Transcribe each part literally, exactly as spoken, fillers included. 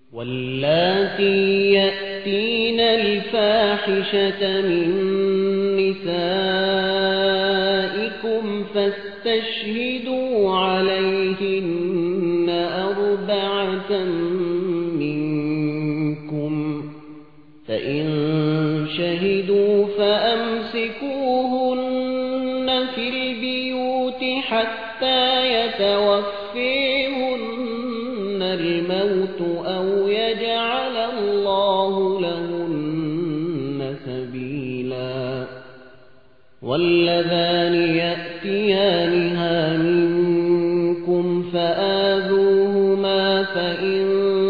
واللاتي يأتين الفاحشة من نسائكم فاستشهدوا عليهن أربعة منكم فإن شهدوا فأمسكوهن في البيوت حتى يتوفيهن الموت أو يجعل الله لهن سبيلا واللذان يأتيانها منكم فآذوهما فإن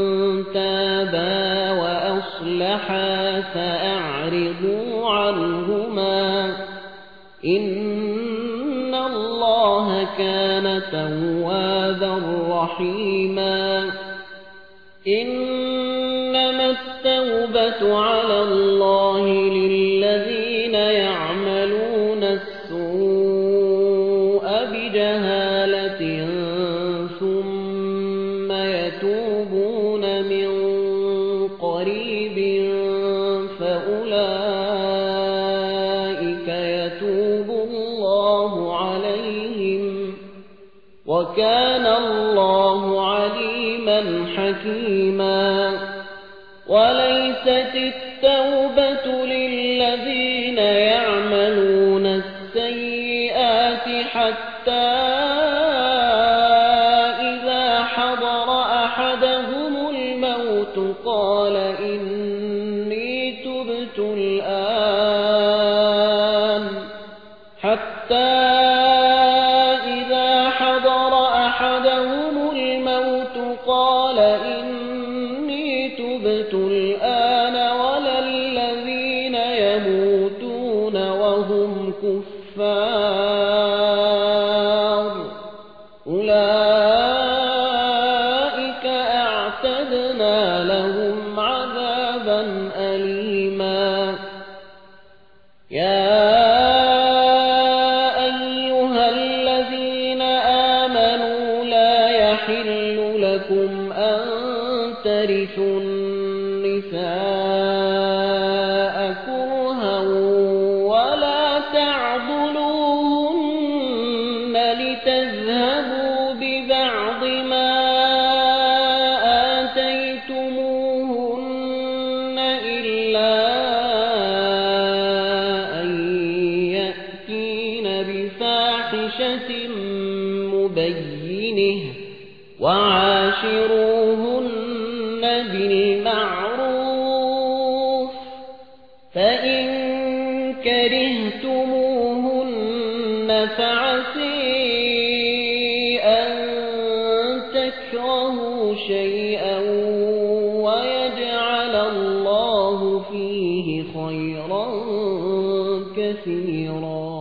تابا وأصلحا فأعرضوا عنهما إن الله كان توابا رحيما إنما التوبة على الله للذين يعملون السوء بجهالة ثم يتوبون من قريب فأولئك يتوب الله عليهم وكان الله عليما حكيما وليست التوبة للذين يعملون السيئات حتى إذا حضر أحدهم الموت قال إني تبت الآن حتى إذا حضر أحدهم الموت قال إني تبت الآن ولا الذين يموتون وهم كفار أولئك أعتدنا لهم عذابا أليما يا أيها الذين آمنوا لا يحل لكم أن ترثوا النساء كرها ولا تعضلوهن لتذهبوا ببعض ما آتيتموهن إلا أن يأتين بفاحشة مبينة وعاشروهن بالمعروف فإن كرهتموهن فعسي أن تكرهوا شيئا ويجعل الله فيه خيرا كثيرا